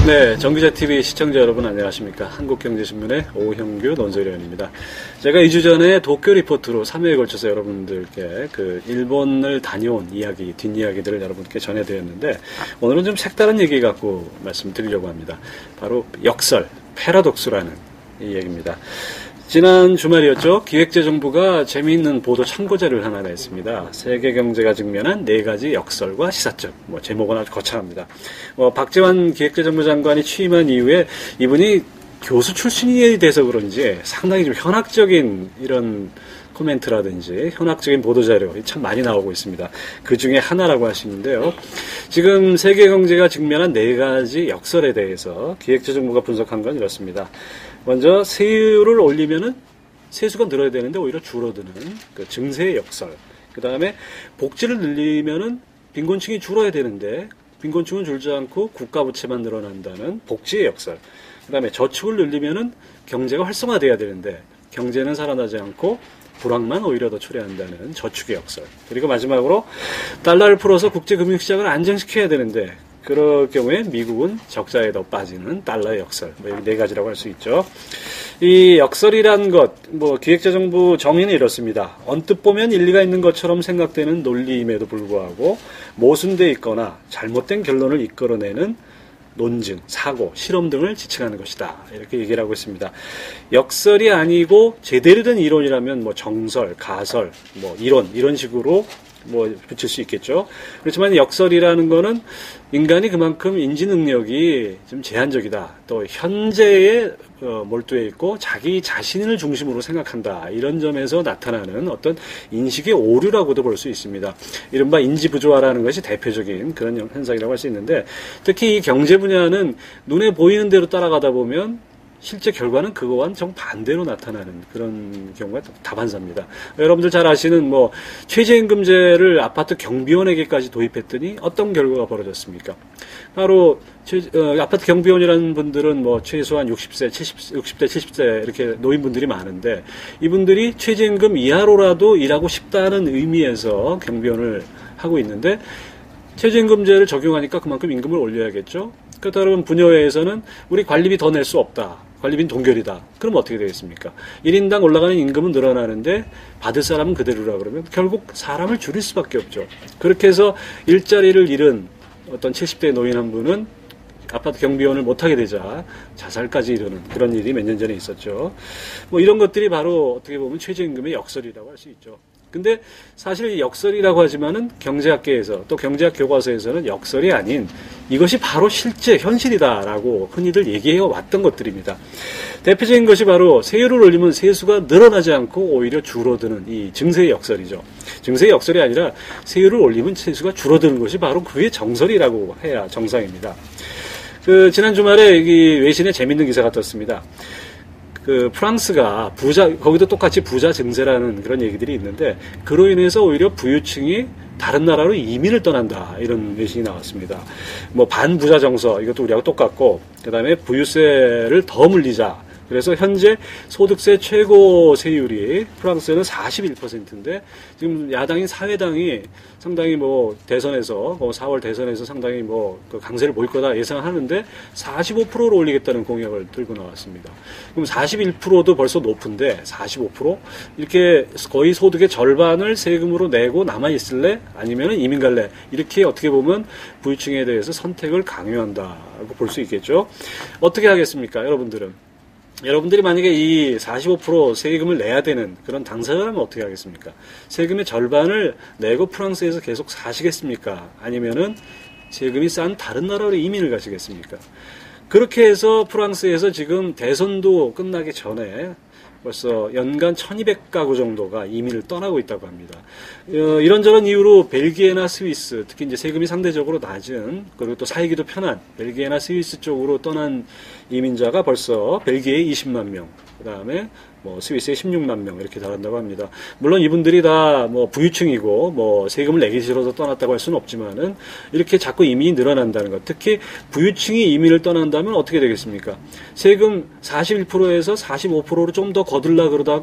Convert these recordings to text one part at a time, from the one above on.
네, 정기자TV 시청자 여러분 안녕하십니까. 한국경제신문의 오형규 논설위원입니다. 제가 2주 전에 도쿄 리포트로 3회에 걸쳐서 여러분들께 일본을 다녀온 이야기, 뒷이야기들을 여러분께 전해드렸는데, 오늘은 좀 색다른 얘기 갖고 말씀드리려고 합니다. 바로 역설, 패러독스라는 이 얘기입니다. 지난 주말이었죠. 기획재정부가 재미있는 보도 참고자료를 하나 냈습니다. 세계 경제가 직면한 4가지 역설과 시사점. 제목은 아주 거창합니다. 박재환 기획재정부 장관이 취임한 이후에 이분이 교수 출신이 돼서 그런지 상당히 좀 현학적인 이런 코멘트라든지 현학적인 보도자료 참 많이 나오고 있습니다. 그 중에 하나라고 하시는데요. 지금 세계 경제가 직면한 4가지 역설에 대해서 기획재정부가 분석한 건 이렇습니다. 먼저 세율을 올리면은 세수가 늘어야 되는데 오히려 줄어드는 그 증세의 역설. 그 다음에 복지를 늘리면은 빈곤층이 줄어야 되는데 빈곤층은 줄지 않고 국가 부채만 늘어난다는 복지의 역설. 그 다음에 저축을 늘리면은 경제가 활성화돼야 되는데 경제는 살아나지 않고 불황만 오히려 더 초래한다는 저축의 역설. 그리고 마지막으로 달러를 풀어서 국제금융시장을 안정시켜야 되는데 그럴 경우에 미국은 적자에 더 빠지는 달러의 역설. 이 4가지라고 할 수 있죠. 이 역설이란 것, 기획재정부 정의는 이렇습니다. 언뜻 보면 일리가 있는 것처럼 생각되는 논리임에도 불구하고 모순되어 있거나 잘못된 결론을 이끌어내는 논증, 사고, 실험 등을 지칭하는 것이다. 이렇게 얘기를 하고 있습니다. 역설이 아니고 제대로 된 이론이라면 정설, 가설, 이론 이런 식으로 붙일 수 있겠죠. 그렇지만 역설이라는 거는 인간이 그만큼 인지 능력이 좀 제한적이다. 또 현재에 몰두해 있고 자기 자신을 중심으로 생각한다. 이런 점에서 나타나는 어떤 인식의 오류라고도 볼 수 있습니다. 이른바 인지부조화라는 것이 대표적인 그런 현상이라고 할 수 있는데, 특히 이 경제 분야는 눈에 보이는 대로 따라가다 보면 실제 결과는 그거와는 정반대로 나타나는 그런 경우가 다반사입니다. 여러분들 잘 아시는 최저임금제를 아파트 경비원에게까지 도입했더니 어떤 결과가 벌어졌습니까? 바로 아파트 경비원이라는 분들은 최소한 60세, 60대, 70세 이렇게 노인분들이 많은데 이분들이 최저임금 이하로라도 일하고 싶다는 의미에서 경비원을 하고 있는데 최저임금제를 적용하니까 그만큼 임금을 올려야겠죠. 그렇다면 분여회에서는 우리 관리비 더 낼 수 없다. 관리비는 동결이다. 그럼 어떻게 되겠습니까? 1인당 올라가는 임금은 늘어나는데 받을 사람은 그대로라 그러면 결국 사람을 줄일 수밖에 없죠. 그렇게 해서 일자리를 잃은 어떤 70대 노인 한 분은 아파트 경비원을 못하게 되자 자살까지 이르는 그런 일이 몇 년 전에 있었죠. 이런 것들이 바로 어떻게 보면 최저임금의 역설이라고 할 수 있죠. 근데 사실 이 역설이라고 하지만은 경제학계에서 또 경제학 교과서에서는 역설이 아닌 이것이 바로 실제 현실이다라고 흔히들 얘기해 왔던 것들입니다. 대표적인 것이 바로 세율을 올리면 세수가 늘어나지 않고 오히려 줄어드는 이 증세의 역설이죠. 증세의 역설이 아니라 세율을 올리면 세수가 줄어드는 것이 바로 그게 정설이라고 해야 정상입니다. 지난 주말에 이 외신에 재밌는 기사가 떴습니다. 프랑스가 거기도 똑같이 부자 증세라는 그런 얘기들이 있는데, 그로 인해서 오히려 부유층이 다른 나라로 이민을 떠난다. 이런 외신이 나왔습니다. 반부자 정서, 이것도 우리하고 똑같고, 그 다음에 부유세를 더 물리자. 그래서 현재 소득세 최고 세율이 프랑스에는 41%인데 지금 야당인 사회당이 상당히 대선에서 4월 대선에서 상당히 그 강세를 보일 거다 예상하는데 45%로 올리겠다는 공약을 들고 나왔습니다. 그럼 41%도 벌써 높은데 45%? 이렇게 거의 소득의 절반을 세금으로 내고 남아 있을래? 아니면 이민 갈래? 이렇게 어떻게 보면 부유층에 대해서 선택을 강요한다고 볼 수 있겠죠. 어떻게 하겠습니까, 여러분들이 만약에 이 45% 세금을 내야 되는 그런 당사자라면 어떻게 하겠습니까? 세금의 절반을 내고 프랑스에서 계속 사시겠습니까? 아니면은 세금이 싼 다른 나라로 이민을 가시겠습니까? 그렇게 해서 프랑스에서 지금 대선도 끝나기 전에 벌써 연간 1200가구 정도가 이민을 떠나고 있다고 합니다. 이런저런 이유로 벨기에나 스위스, 특히 이제 세금이 상대적으로 낮은, 그리고 또 살기도 편한 벨기에나 스위스 쪽으로 떠난 이민자가 벌써 벨기에에 20만 명, 그 다음에 스위스에 16만 명 이렇게 달한다고 합니다. 물론 이분들이 다 부유층이고 세금을 내기 싫어서 떠났다고 할 수는 없지만은 이렇게 자꾸 이민이 늘어난다는 것. 특히 부유층이 이민을 떠난다면 어떻게 되겠습니까? 세금 41%에서 45%로 좀 더 거들라 그러다가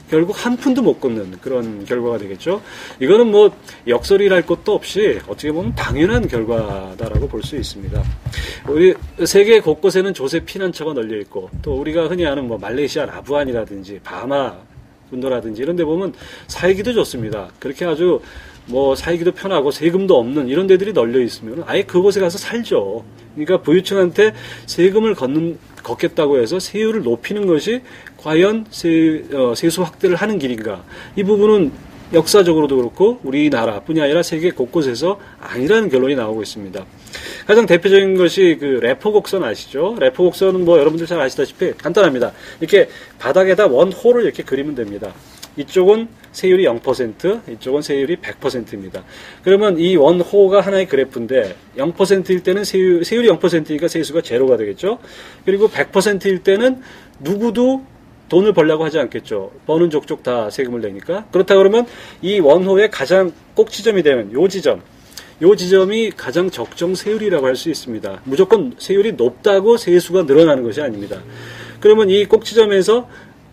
결국 한 푼도 못 걷는 그런 결과가 되겠죠. 이거는 뭐 역설이랄 것도 없이 어떻게 보면 당연한 결과다라고 볼 수 있습니다. 우리 세계 곳곳에는 조세 피난처가 널려 있고 또 우리가 흔히 아는 뭐 말레이시아 라부안이라든지 바하마 군도라든지 이런 데 보면 살기도 좋습니다. 그렇게 아주 뭐 살기도 편하고 세금도 없는 이런 데들이 널려 있으면 아예 그곳에 가서 살죠. 그러니까 부유층한테 세금을 걷겠다고 해서 세율을 높이는 것이 과연 세수 확대를 하는 길인가? 이 부분은 역사적으로도 그렇고 우리나라뿐이 아니라 세계 곳곳에서 아니라는 결론이 나오고 있습니다. 가장 대표적인 것이 그 레포 곡선 아시죠? 레포 곡선은 뭐 여러분들 잘 아시다시피 간단합니다. 이렇게 바닥에다 원호를 이렇게 그리면 됩니다. 이쪽은 세율이 0%, 이쪽은 세율이 100%입니다. 그러면 이 원호가 하나의 그래프인데 0%일 때는 세율이 0%니까 세수가 제로가 되겠죠. 그리고 100%일 때는 누구도 돈을 벌려고 하지 않겠죠. 버는 족족 다 세금을 내니까. 그렇다 그러면 이 원호의 가장 꼭지점이 되는 요 지점이 가장 적정 세율이라고 할 수 있습니다. 무조건 세율이 높다고 세수가 늘어나는 것이 아닙니다. 그러면 이 꼭지점에서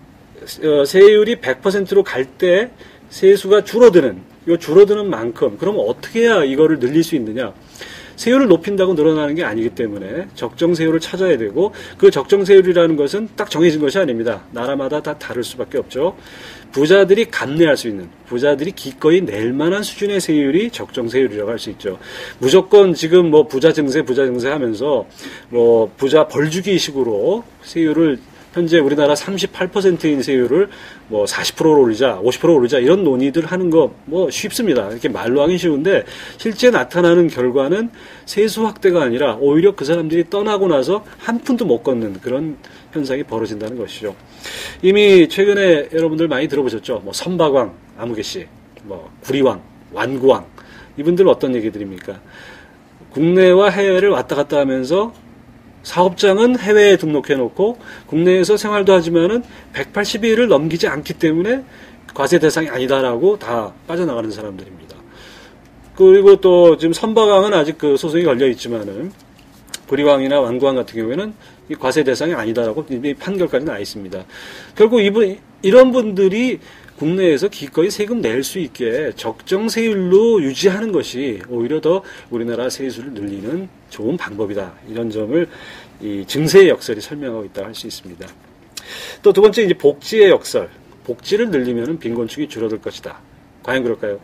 세율이 100%로 갈 때 세수가 줄어드는 만큼 그러면 어떻게 해야 이거를 늘릴 수 있느냐? 세율을 높인다고 늘어나는 게 아니기 때문에 적정 세율을 찾아야 되고 그 적정 세율이라는 것은 딱 정해진 것이 아닙니다. 나라마다 다 다를 수밖에 없죠. 부자들이 감내할 수 있는, 부자들이 기꺼이 낼 만한 수준의 세율이 적정 세율이라고 할 수 있죠. 무조건 지금 뭐 부자 증세 하면서 뭐 부자 벌주기 식으로 세율을 현재 우리나라 38%인 세율을 뭐 40%로 올리자, 50%로 올리자 이런 논의들 하는 거 뭐 쉽습니다. 이렇게 말로 하긴 쉬운데 실제 나타나는 결과는 세수 확대가 아니라 오히려 그 사람들이 떠나고 나서 한 푼도 못 걷는 그런 현상이 벌어진다는 것이죠. 이미 최근에 여러분들 많이 들어보셨죠? 뭐 선박왕, 아무개 씨, 뭐 구리왕, 완구왕 이분들 어떤 얘기들입니까? 국내와 해외를 왔다 갔다 하면서 사업장은 해외에 등록해놓고 국내에서 생활도 하지만은 180일을 넘기지 않기 때문에 과세 대상이 아니다라고 다 빠져나가는 사람들입니다. 그리고 또 지금 선박왕은 아직 그 소송이 걸려 있지만은 구리왕이나 완구왕 같은 경우에는 이 과세 대상이 아니다라고 이미 판결까지 나 있습니다. 결국 이런 분들이 국내에서 기꺼이 세금 낼 수 있게 적정 세율로 유지하는 것이 오히려 더 우리나라 세수를 늘리는 좋은 방법이다. 이런 점을 이 증세의 역설이 설명하고 있다고 할 수 있습니다. 또 두 번째 이제 복지의 역설. 복지를 늘리면 빈곤층이 줄어들 것이다. 과연 그럴까요?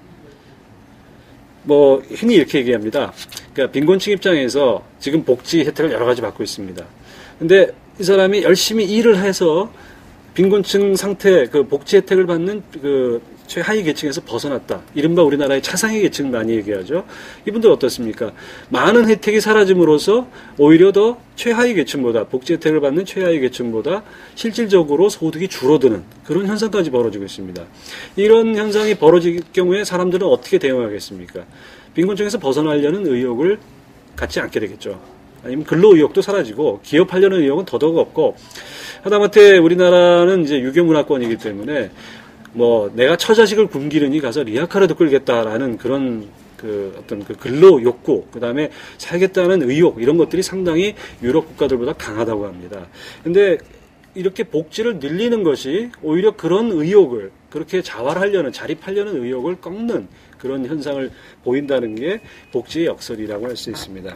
뭐 흔히 이렇게 얘기합니다. 그러니까 빈곤층 입장에서 지금 복지 혜택을 여러 가지 받고 있습니다. 근데 이 사람이 열심히 일을 해서 빈곤층 상태, 그 복지 혜택을 받는 그 최하위 계층에서 벗어났다. 이른바 우리나라의 차상위 계층 많이 얘기하죠. 이분들 어떻습니까? 많은 혜택이 사라짐으로써 오히려 더 최하위 계층보다, 복지 혜택을 받는 최하위 계층보다 실질적으로 소득이 줄어드는 그런 현상까지 벌어지고 있습니다. 이런 현상이 벌어질 경우에 사람들은 어떻게 대응하겠습니까? 빈곤층에서 벗어나려는 의욕을 갖지 않게 되겠죠. 아니면 근로 의욕도 사라지고 기업하려는 의욕은 더더욱 없고 하다못해 우리나라는 이제 유교문화권이기 때문에 뭐 내가 처자식을 굶기르니 가서 리아카라도 끌겠다라는 그런 그 어떤 그 근로 욕구, 그 다음에 살겠다는 의욕 이런 것들이 상당히 유럽 국가들보다 강하다고 합니다. 근데 이렇게 복지를 늘리는 것이 오히려 그런 의욕을 그렇게 자립하려는 의욕을 꺾는 그런 현상을 보인다는 게 복지의 역설이라고 할 수 있습니다.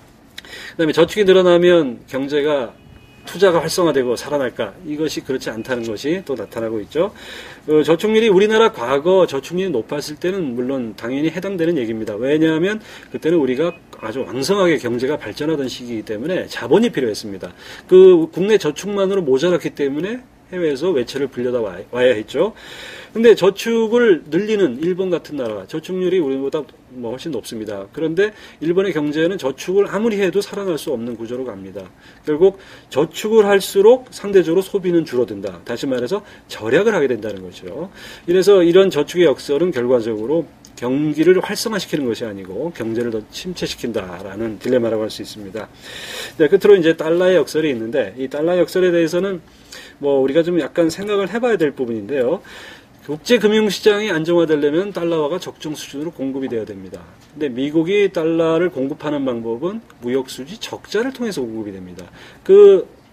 그 다음에 저축이 늘어나면 경제가 투자가 활성화되고 살아날까? 이것이 그렇지 않다는 것이 또 나타나고 있죠. 저축률이 우리나라 과거 저축률이 높았을 때는 물론 당연히 해당되는 얘기입니다. 왜냐하면 그때는 우리가 아주 왕성하게 경제가 발전하던 시기이기 때문에 자본이 필요했습니다. 그 국내 저축만으로 모자랐기 때문에 해외에서 외채를 빌려다 와야 했죠. 근데 저축을 늘리는 일본 같은 나라, 저축률이 우리보다 뭐 훨씬 높습니다. 그런데 일본의 경제는 저축을 아무리 해도 살아날 수 없는 구조로 갑니다. 결국 저축을 할수록 상대적으로 소비는 줄어든다. 다시 말해서 절약을 하게 된다는 거죠. 이래서 이런 저축의 역설은 결과적으로 경기를 활성화시키는 것이 아니고 경제를 더 침체시킨다라는 딜레마라고 할 수 있습니다. 네, 끝으로 이제 달러의 역설이 있는데 이 달러의 역설에 대해서는 뭐 우리가 좀 약간 생각을 해봐야 될 부분인데요. 국제 금융시장이 안정화되려면 달러화가 적정 수준으로 공급이 되어야 됩니다. 근데 미국이 달러를 공급하는 방법은 무역수지 적자를 통해서 공급이 됩니다. 그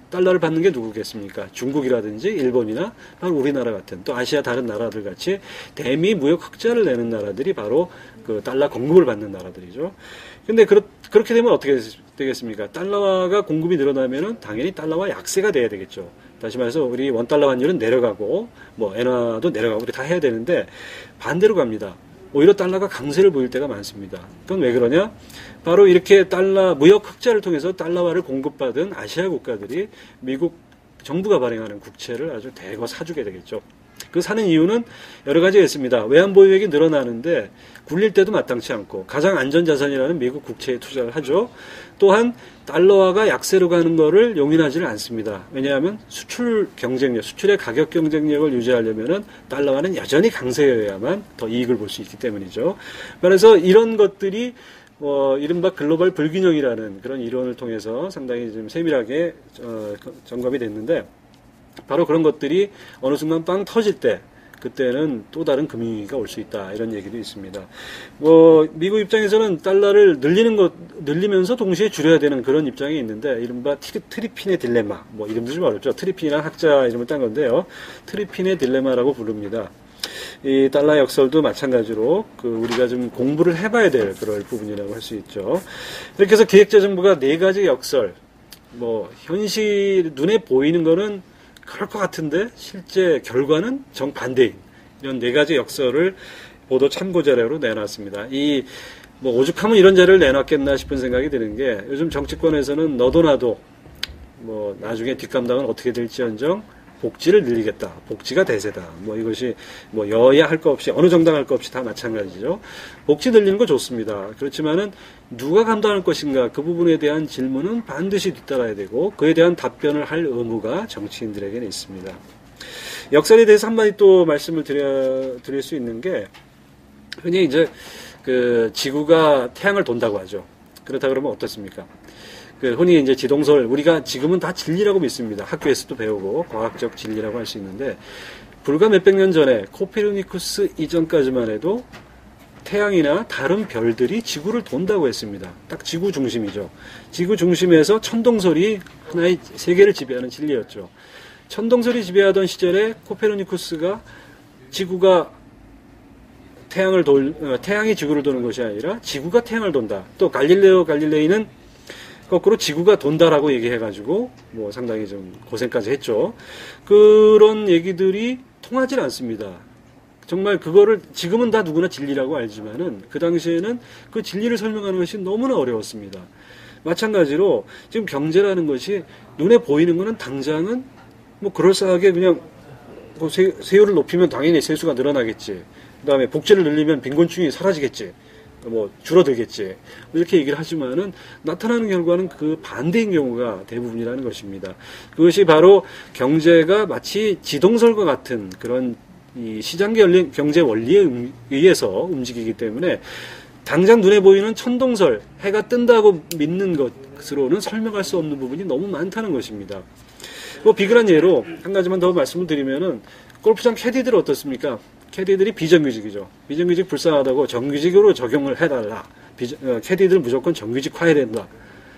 달러를 받는 게 누구겠습니까? 중국이라든지 일본이나 바로 우리나라 같은 또 아시아 다른 나라들 같이 대미 무역 흑자를 내는 나라들이 바로 그 달러 공급을 받는 나라들이죠. 근데 그렇게 되면 어떻게 되겠습니까? 달러가 공급이 늘어나면은 당연히 달러와 약세가 돼야 되겠죠. 다시 말해서 우리 원달러 환율은 내려가고 뭐 엔화도 내려가고 다 해야 되는데 반대로 갑니다. 오히려 달러가 강세를 보일 때가 많습니다. 그건 왜 그러냐? 바로 이렇게 달러 무역 흑자를 통해서 달러화를 공급받은 아시아 국가들이 미국 정부가 발행하는 국채를 아주 대거 사주게 되겠죠. 그 사는 이유는 여러 가지가 있습니다. 외환 보유액이 늘어나는데 굴릴 때도 마땅치 않고 가장 안전자산이라는 미국 국채에 투자를 하죠. 또한 달러화가 약세로 가는 거를 용인하지는 않습니다. 왜냐하면 수출 경쟁력, 수출의 가격 경쟁력을 유지하려면은 달러화는 여전히 강세여야만 더 이익을 볼 수 있기 때문이죠. 그래서 이런 것들이 이른바 글로벌 불균형이라는 그런 이론을 통해서 상당히 좀 세밀하게 점검이 됐는데 바로 그런 것들이 어느 순간 빵 터질 때 그때는 또 다른 금융위기가 올 수 있다 이런 얘기도 있습니다. 미국 입장에서는 달러를 늘리면서 동시에 줄여야 되는 그런 입장이 있는데 이른바 트리핀의 딜레마 이름도 좀 어렵죠. 트리핀이란 학자 이름을 딴 건데요. 트리핀의 딜레마라고 부릅니다. 이 달러 역설도 마찬가지로 우리가 좀 공부를 해봐야 될 그럴 부분이라고 할 수 있죠. 이렇게 해서 기획재정부가 네 가지 역설 현실 눈에 보이는 거는 그럴 것 같은데 실제 결과는 정반대인 이런 네 가지 역설을 보도 참고 자료로 내놨습니다. 오죽하면 이런 자료를 내놨겠나 싶은 생각이 드는 게 요즘 정치권에서는 너도 나도 나중에 뒷감당은 어떻게 될지언정 복지를 늘리겠다. 복지가 대세다. 이것이 여야 할 거 없이 어느 정당 할 거 없이 다 마찬가지죠. 복지 늘리는 거 좋습니다. 그렇지만은 누가 감당할 것인가 그 부분에 대한 질문은 반드시 뒤따라야 되고 그에 대한 답변을 할 의무가 정치인들에게는 있습니다. 역설에 대해서 한마디 또 말씀을 드릴 수 있는 게 흔히 이제 지구가 태양을 돈다고 하죠. 그렇다 그러면 어떻습니까? 흔히 이제 지동설, 우리가 지금은 다 진리라고 믿습니다. 학교에서도 배우고, 과학적 진리라고 할 수 있는데, 불과 몇백 년 전에 코페르니쿠스 이전까지만 해도 태양이나 다른 별들이 지구를 돈다고 했습니다. 딱 지구 중심이죠. 지구 중심에서 천동설이 하나의 세계를 지배하는 진리였죠. 천동설이 지배하던 시절에 코페르니쿠스가 지구가 태양이 지구를 도는 것이 아니라 지구가 태양을 돈다. 또 갈릴레이는 거꾸로 지구가 돈다라고 얘기해가지고 상당히 좀 고생까지 했죠. 그런 얘기들이 통하질 않습니다. 정말 그거를 지금은 다 누구나 진리라고 알지만은 그 당시에는 그 진리를 설명하는 것이 너무나 어려웠습니다. 마찬가지로 지금 경제라는 것이 눈에 보이는 거는 당장은 그럴싸하게 그냥 세율을 높이면 당연히 세수가 늘어나겠지. 그다음에 복지를 늘리면 빈곤층이 사라지겠지. 줄어들겠지. 이렇게 얘기를 하지만은 나타나는 결과는 그 반대인 경우가 대부분이라는 것입니다. 그것이 바로 경제가 마치 지동설과 같은 그런 이 시장 경제 원리에 의해서 움직이기 때문에 당장 눈에 보이는 천동설, 해가 뜬다고 믿는 것으로는 설명할 수 없는 부분이 너무 많다는 것입니다. 비근한 예로 한 가지만 더 말씀을 드리면은 골프장 캐디들 어떻습니까? 캐디들이 비정규직이죠. 비정규직 불쌍하다고 정규직으로 적용을 해달라. 캐디들 무조건 정규직화해야 된다.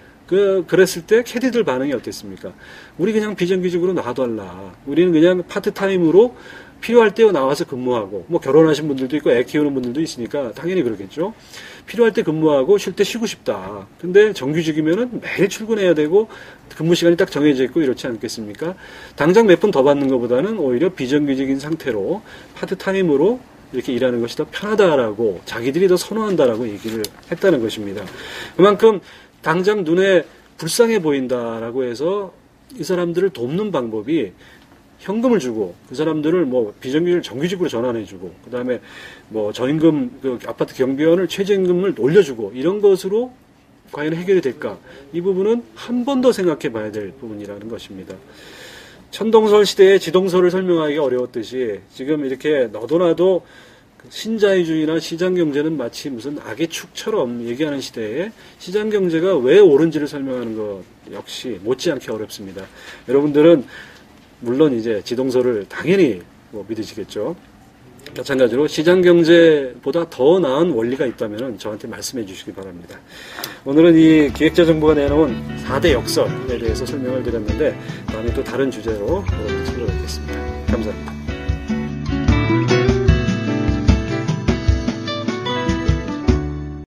그랬을 때 캐디들 반응이 어땠습니까? 우리 그냥 비정규직으로 놔달라. 우리는 그냥 파트타임으로 필요할 때 나와서 근무하고, 결혼하신 분들도 있고 애 키우는 분들도 있으니까 당연히 그러겠죠. 필요할 때 근무하고 쉴 때 쉬고 싶다. 근데 정규직이면은 매일 출근해야 되고 근무 시간이 딱 정해져 있고 이렇지 않겠습니까? 당장 몇 분 더 받는 것보다는 오히려 비정규직인 상태로 파트타임으로 이렇게 일하는 것이 더 편하다라고 자기들이 더 선호한다라고 얘기를 했다는 것입니다. 그만큼 당장 눈에 불쌍해 보인다라고 해서 이 사람들을 돕는 방법이 현금을 주고 그 사람들을 비정규직을 정규직으로 전환해주고 그 다음에 저임금 아파트 경비원을 최저임금을 올려주고 이런 것으로 과연 해결이 될까? 이 부분은 한 번 더 생각해 봐야 될 부분이라는 것입니다. 천동설 시대에 지동설을 설명하기가 어려웠듯이 지금 이렇게 너도 나도 신자유주의나 시장경제는 마치 무슨 악의 축처럼 얘기하는 시대에 시장경제가 왜 옳은지를 설명하는 것 역시 못지않게 어렵습니다. 여러분들은 물론 이제 지동설을 당연히 믿으시겠죠. 마찬가지로 시장경제보다 더 나은 원리가 있다면 저한테 말씀해 주시기 바랍니다. 오늘은 이 기획자정부가 내놓은 4대 역설에 대해서 설명을 드렸는데 다음에 또 다른 주제로 여러분들 찾아뵙겠습니다. 감사합니다.